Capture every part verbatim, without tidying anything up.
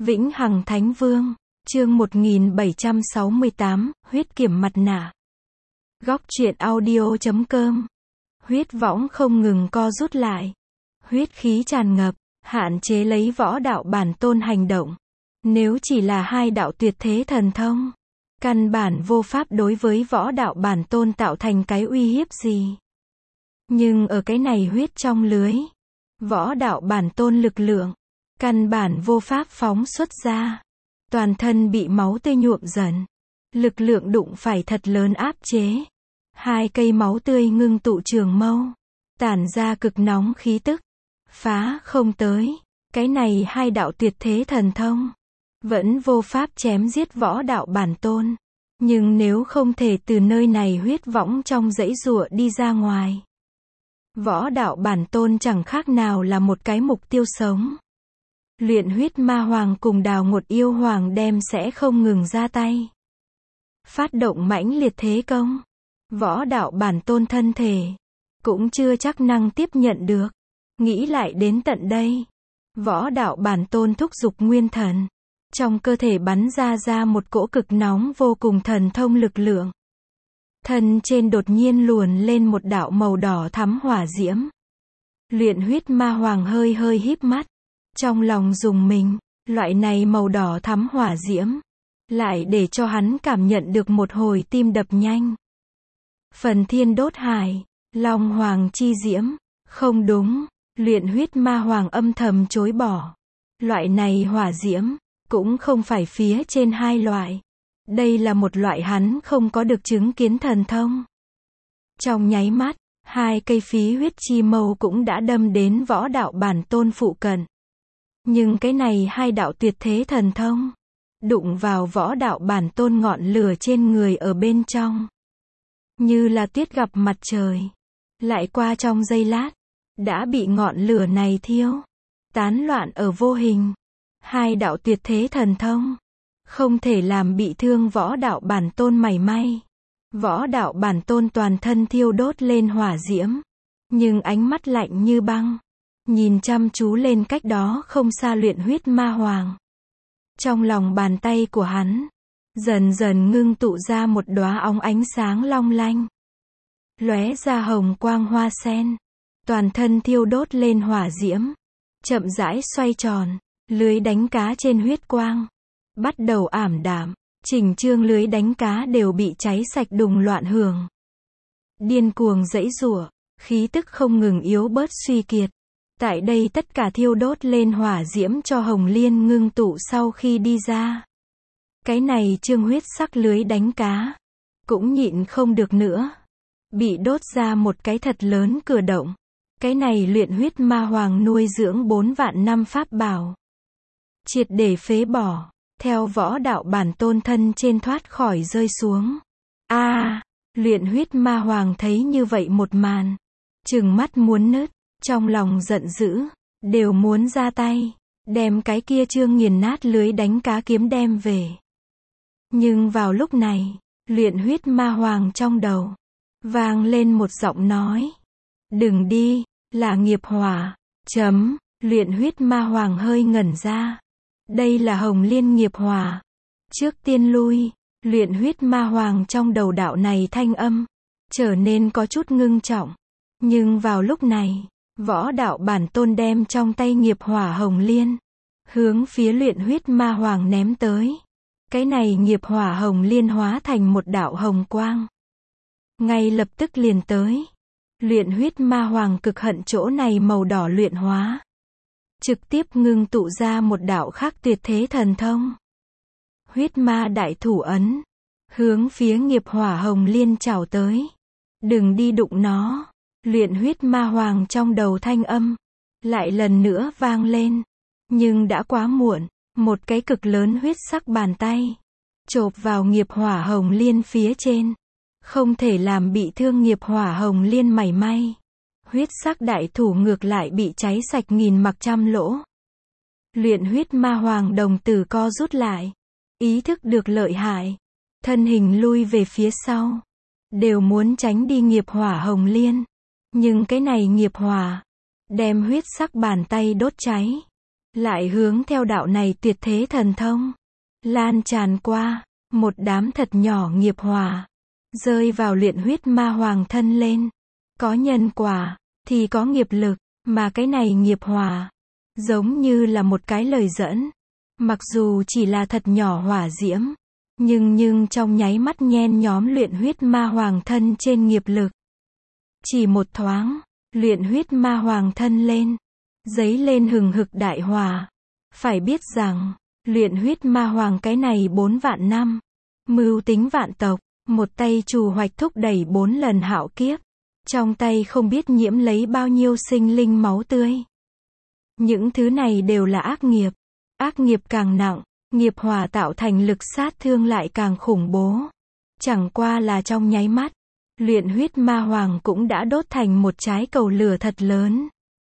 Vĩnh Hằng Thánh Vương, chương một nghìn bảy trăm sáu mươi tám, huyết kiểm mặt nạ. Góc truyện audio chấm com. Huyết võng không ngừng co rút lại. Huyết khí tràn ngập, hạn chế lấy võ đạo bản tôn hành động. Nếu chỉ là hai đạo tuyệt thế thần thông, căn bản vô pháp đối với võ đạo bản tôn tạo thành cái uy hiếp gì. Nhưng ở cái này huyết trong lưới, võ đạo bản tôn lực lượng, căn bản vô pháp phóng xuất ra. Toàn thân bị máu tươi nhuộm dần. Lực lượng đụng phải thật lớn áp chế. Hai cây máu tươi ngưng tụ trường mâu. Tản ra cực nóng khí tức. Phá không tới. Cái này hai đạo tuyệt thế thần thông. Vẫn vô pháp chém giết võ đạo bản tôn. Nhưng nếu không thể từ nơi này huyết võng trong dãy giụa đi ra ngoài. Võ đạo bản tôn chẳng khác nào là một cái mục tiêu sống. Luyện huyết ma hoàng cùng đào ngột yêu hoàng đem sẽ không ngừng ra tay. Phát động mãnh liệt thế công. Võ đạo bản tôn thân thể. Cũng chưa chắc năng tiếp nhận được. Nghĩ lại đến tận đây. Võ đạo bản tôn thúc giục nguyên thần. Trong cơ thể bắn ra ra một cỗ cực nóng vô cùng thần thông lực lượng. Thân trên đột nhiên luồn lên một đạo màu đỏ thắm hỏa diễm. Luyện huyết ma hoàng hơi hơi híp mắt. Trong lòng rùng mình, loại này màu đỏ thắm hỏa diễm, lại để cho hắn cảm nhận được một hồi tim đập nhanh. Phần thiên đốt hải, long hoàng chi diễm, không đúng, luyện huyết ma hoàng âm thầm chối bỏ. Loại này hỏa diễm, cũng không phải phía trên hai loại. Đây là một loại hắn không có được chứng kiến thần thông. Trong nháy mắt, hai cây phí huyết chi mâu cũng đã đâm đến võ đạo bản tôn phụ cận. Nhưng cái này hai đạo tuyệt thế thần thông, đụng vào võ đạo bản tôn ngọn lửa trên người ở bên trong. Như là tuyết gặp mặt trời. Lại qua trong giây lát, đã bị ngọn lửa này thiêu, tán loạn ở vô hình. Hai đạo tuyệt thế thần thông, không thể làm bị thương võ đạo bản tôn mảy may. Võ đạo bản tôn toàn thân thiêu đốt lên hỏa diễm, nhưng ánh mắt lạnh như băng. Nhìn chăm chú lên cách đó không xa luyện huyết ma hoàng. Trong lòng bàn tay của hắn, dần dần ngưng tụ ra một đóa óng ánh sáng long lanh. Lóe ra hồng quang hoa sen. Toàn thân thiêu đốt lên hỏa diễm. Chậm rãi xoay tròn, lưới đánh cá trên huyết quang. Bắt đầu ảm đạm, chỉnh chương lưới đánh cá đều bị cháy sạch đùng loạn hưởng. Điên cuồng giãy giụa, khí tức không ngừng yếu bớt suy kiệt. Tại đây tất cả thiêu đốt lên hỏa diễm cho hồng liên ngưng tụ sau khi đi ra. Cái này chương huyết sắc lưới đánh cá. Cũng nhịn không được nữa. Bị đốt ra một cái thật lớn cửa động. Cái này luyện huyết ma hoàng nuôi dưỡng bốn vạn năm pháp bảo. Triệt để phế bỏ. Theo võ đạo bản tôn thân trên thoát khỏi rơi xuống. A à, luyện huyết ma hoàng thấy như vậy một màn. Trừng mắt muốn nứt. Trong lòng giận dữ, đều muốn ra tay, đem cái kia chương nghiền nát lưới đánh cá kiếm đem về. Nhưng vào lúc này, luyện huyết ma hoàng trong đầu, vang lên một giọng nói. Đừng đi, là nghiệp hỏa, chấm, luyện huyết ma hoàng hơi ngẩn ra. Đây là hồng liên nghiệp hỏa. Trước tiên lui, luyện huyết ma hoàng trong đầu đạo này thanh âm, trở nên có chút ngưng trọng. Nhưng vào lúc này, võ đạo bản tôn đem trong tay nghiệp hỏa hồng liên, hướng phía luyện huyết ma hoàng ném tới. Cái này nghiệp hỏa hồng liên hóa thành một đạo hồng quang. Ngay lập tức liền tới. Luyện huyết ma hoàng cực hận chỗ này màu đỏ luyện hóa. Trực tiếp ngưng tụ ra một đạo khác tuyệt thế thần thông. Huyết ma đại thủ ấn. Hướng phía nghiệp hỏa hồng liên chào tới. Đừng đi đụng nó. Luyện huyết ma hoàng trong đầu thanh âm, lại lần nữa vang lên. Nhưng đã quá muộn, một cái cực lớn huyết sắc bàn tay, chộp vào nghiệp hỏa hồng liên phía trên. Không thể làm bị thương nghiệp hỏa hồng liên mảy may. Huyết sắc đại thủ ngược lại bị cháy sạch nghìn mặc trăm lỗ. Luyện huyết ma hoàng đồng tử co rút lại. Ý thức được lợi hại. Thân hình lui về phía sau. Đều muốn tránh đi nghiệp hỏa hồng liên. Nhưng cái này nghiệp hỏa, đem huyết sắc bàn tay đốt cháy. lại hướng theo đạo này tuyệt thế thần thông, lan tràn qua, một đám thật nhỏ nghiệp hỏa, rơi vào luyện huyết ma hoàng thân lên. Có nhân quả, thì có nghiệp lực, mà cái này nghiệp hỏa, giống như là một cái lời dẫn. Mặc dù chỉ là thật nhỏ hỏa diễm, nhưng nhưng trong nháy mắt nhen nhóm luyện huyết ma hoàng thân trên nghiệp lực. Chỉ một thoáng, luyện huyết ma hoàng thân lên, dấy lên hừng hực đại hỏa. Phải biết rằng, luyện huyết ma hoàng cái này bốn vạn năm, mưu tính vạn tộc, một tay trù hoạch thúc đẩy bốn lần hạo kiếp, trong tay không biết nhiễm lấy bao nhiêu sinh linh máu tươi. Những thứ này đều là ác nghiệp. Ác nghiệp càng nặng, nghiệp hỏa tạo thành lực sát thương lại càng khủng bố. Chẳng qua là trong nháy mắt, luyện huyết ma hoàng cũng đã đốt thành một trái cầu lửa thật lớn.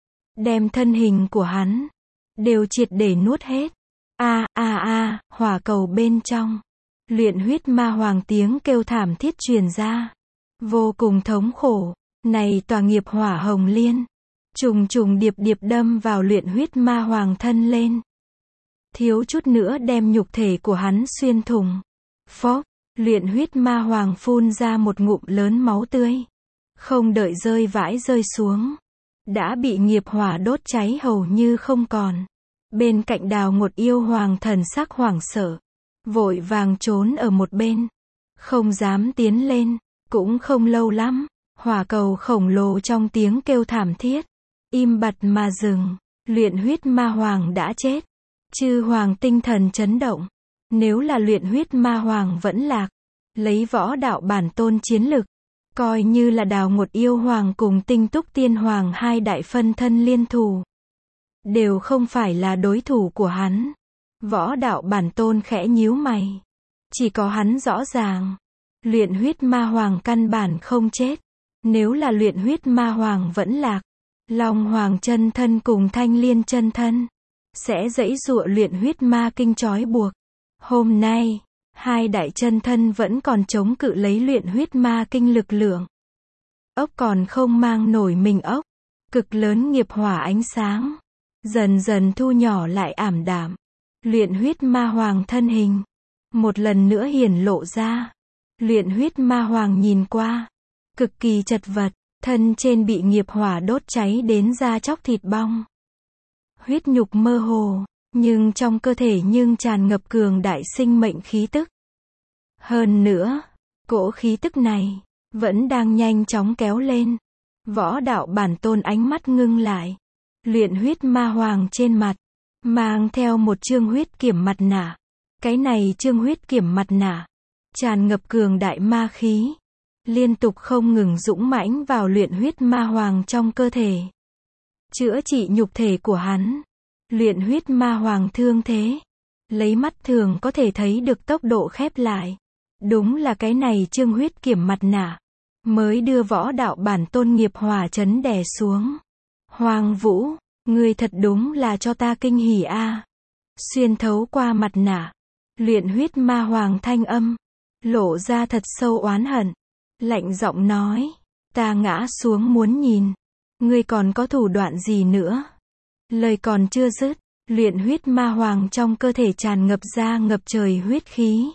Đem thân hình của hắn, đều triệt để nuốt hết. A a a, hỏa cầu bên trong. Luyện huyết ma hoàng tiếng kêu thảm thiết truyền ra. Vô cùng thống khổ, này tòa nghiệp hỏa hồng liên. Trùng trùng điệp điệp đâm vào luyện huyết ma hoàng thân lên. Thiếu chút nữa đem nhục thể của hắn xuyên thủng. Phốc, luyện huyết ma hoàng phun ra một ngụm lớn máu tươi. Không đợi rơi vãi rơi xuống. Đã bị nghiệp hỏa đốt cháy hầu như không còn. Bên cạnh Đào Ngột Yêu Hoàng thần sắc hoảng sợ. Vội vàng trốn ở một bên. Không dám tiến lên. Cũng không lâu lắm. Hỏa cầu khổng lồ trong tiếng kêu thảm thiết. Im bặt mà dừng. Luyện huyết ma hoàng đã chết. Chư hoàng tinh thần chấn động. Nếu là luyện huyết ma hoàng vẫn lạc, lấy võ đạo bản tôn chiến lực, coi như là Đào Ngột Yêu Hoàng cùng Tinh Túc Tiên Hoàng hai đại phân thân liên thủ, đều không phải là đối thủ của hắn. Võ đạo bản tôn khẽ nhíu mày. Chỉ có hắn rõ ràng. Luyện huyết ma hoàng căn bản không chết. Nếu là luyện huyết ma hoàng vẫn lạc, Long Hoàng chân thân cùng Thanh Liên chân thân sẽ giãy giụa luyện huyết ma kinh trói buộc. Hôm nay, hai đại chân thân vẫn còn chống cự lấy luyện huyết ma kinh lực lượng. Ốc còn không mang nổi mình ốc. Cực lớn nghiệp hỏa ánh sáng, dần dần thu nhỏ lại ảm đạm. Luyện huyết ma hoàng thân hình, một lần nữa hiển lộ ra. Luyện huyết ma hoàng nhìn qua, cực kỳ chật vật, thân trên bị nghiệp hỏa đốt cháy đến da chóc thịt bong. Huyết nhục mơ hồ, nhưng trong cơ thể nhưng tràn ngập cường đại sinh mệnh khí tức. Hơn nữa, cỗ khí tức này, vẫn đang nhanh chóng kéo lên. Võ đạo bản tôn ánh mắt ngưng lại. Luyện huyết ma hoàng trên mặt, mang theo một chương huyết kiểm mặt nạ. Cái này chương huyết kiểm mặt nạ, tràn ngập cường đại ma khí. Liên tục không ngừng dũng mãnh vào luyện huyết ma hoàng trong cơ thể. Chữa trị nhục thể của hắn. Luyện huyết ma hoàng thương thế, lấy mắt thường có thể thấy được tốc độ khép lại. Đúng là cái này chương huyết kiểm mặt nạ, mới đưa võ đạo bản tôn nghiệp hỏa chấn đè xuống. Hoàng Vũ, ngươi thật đúng là cho ta kinh hỉ a. Xuyên thấu qua mặt nạ, luyện huyết ma hoàng thanh âm, lộ ra thật sâu oán hận. Lạnh giọng nói, ta ngã xuống muốn nhìn, ngươi còn có thủ đoạn gì nữa? Lời còn chưa dứt, luyện huyết ma hoàng trong cơ thể tràn ngập ra ngập trời huyết khí.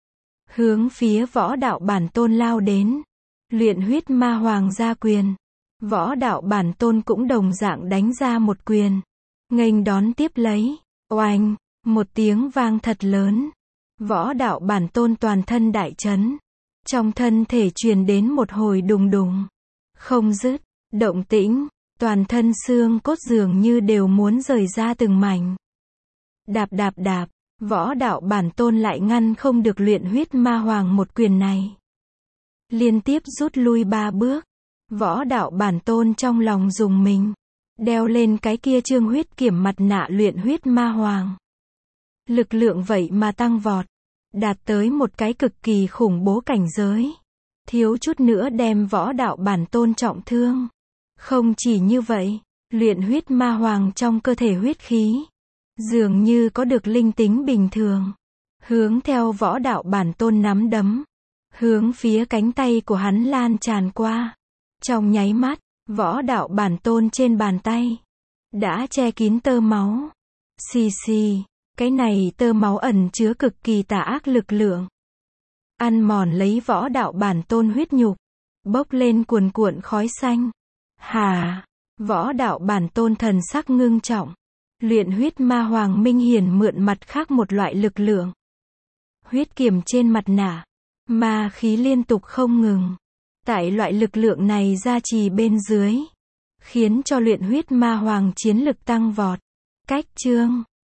Hướng phía võ đạo bản tôn lao đến. Luyện huyết ma hoàng ra quyền. Võ đạo bản tôn cũng đồng dạng đánh ra một quyền. Nghênh đón tiếp lấy. Oanh, một tiếng vang thật lớn. Võ đạo bản tôn toàn thân đại chấn. Trong thân thể truyền đến một hồi đùng đùng. Không dứt, động tĩnh. Toàn thân xương cốt dường như đều muốn rời ra từng mảnh. Đạp đạp đạp, võ đạo bản tôn lại ngăn không được luyện huyết ma hoàng một quyền này. Liên tiếp rút lui ba bước. Võ đạo bản tôn trong lòng dùng mình. Đeo lên cái kia chương huyết kiểm mặt nạ luyện huyết ma hoàng. Lực lượng vậy mà tăng vọt. Đạt tới một cái cực kỳ khủng bố cảnh giới. Thiếu chút nữa đem võ đạo bản tôn trọng thương. Không chỉ như vậy, luyện huyết ma hoàng trong cơ thể huyết khí, dường như có được linh tính bình thường. Hướng theo võ đạo bản tôn nắm đấm, hướng phía cánh tay của hắn lan tràn qua. Trong nháy mắt, võ đạo bản tôn trên bàn tay, đã che kín tơ máu. Xì xì, cái này tơ máu ẩn chứa cực kỳ tà ác lực lượng. Ăn mòn lấy võ đạo bản tôn huyết nhục. Bốc lên cuồn cuộn khói xanh. Hà, võ đạo bản tôn thần sắc ngưng trọng. Luyện huyết ma hoàng minh hiển mượn mặt khác một loại lực lượng. Huyết kiểm trên mặt nạ. Ma khí liên tục không ngừng. Tại loại lực lượng này gia trì bên dưới. Khiến cho luyện huyết ma hoàng chiến lực tăng vọt. Cách chương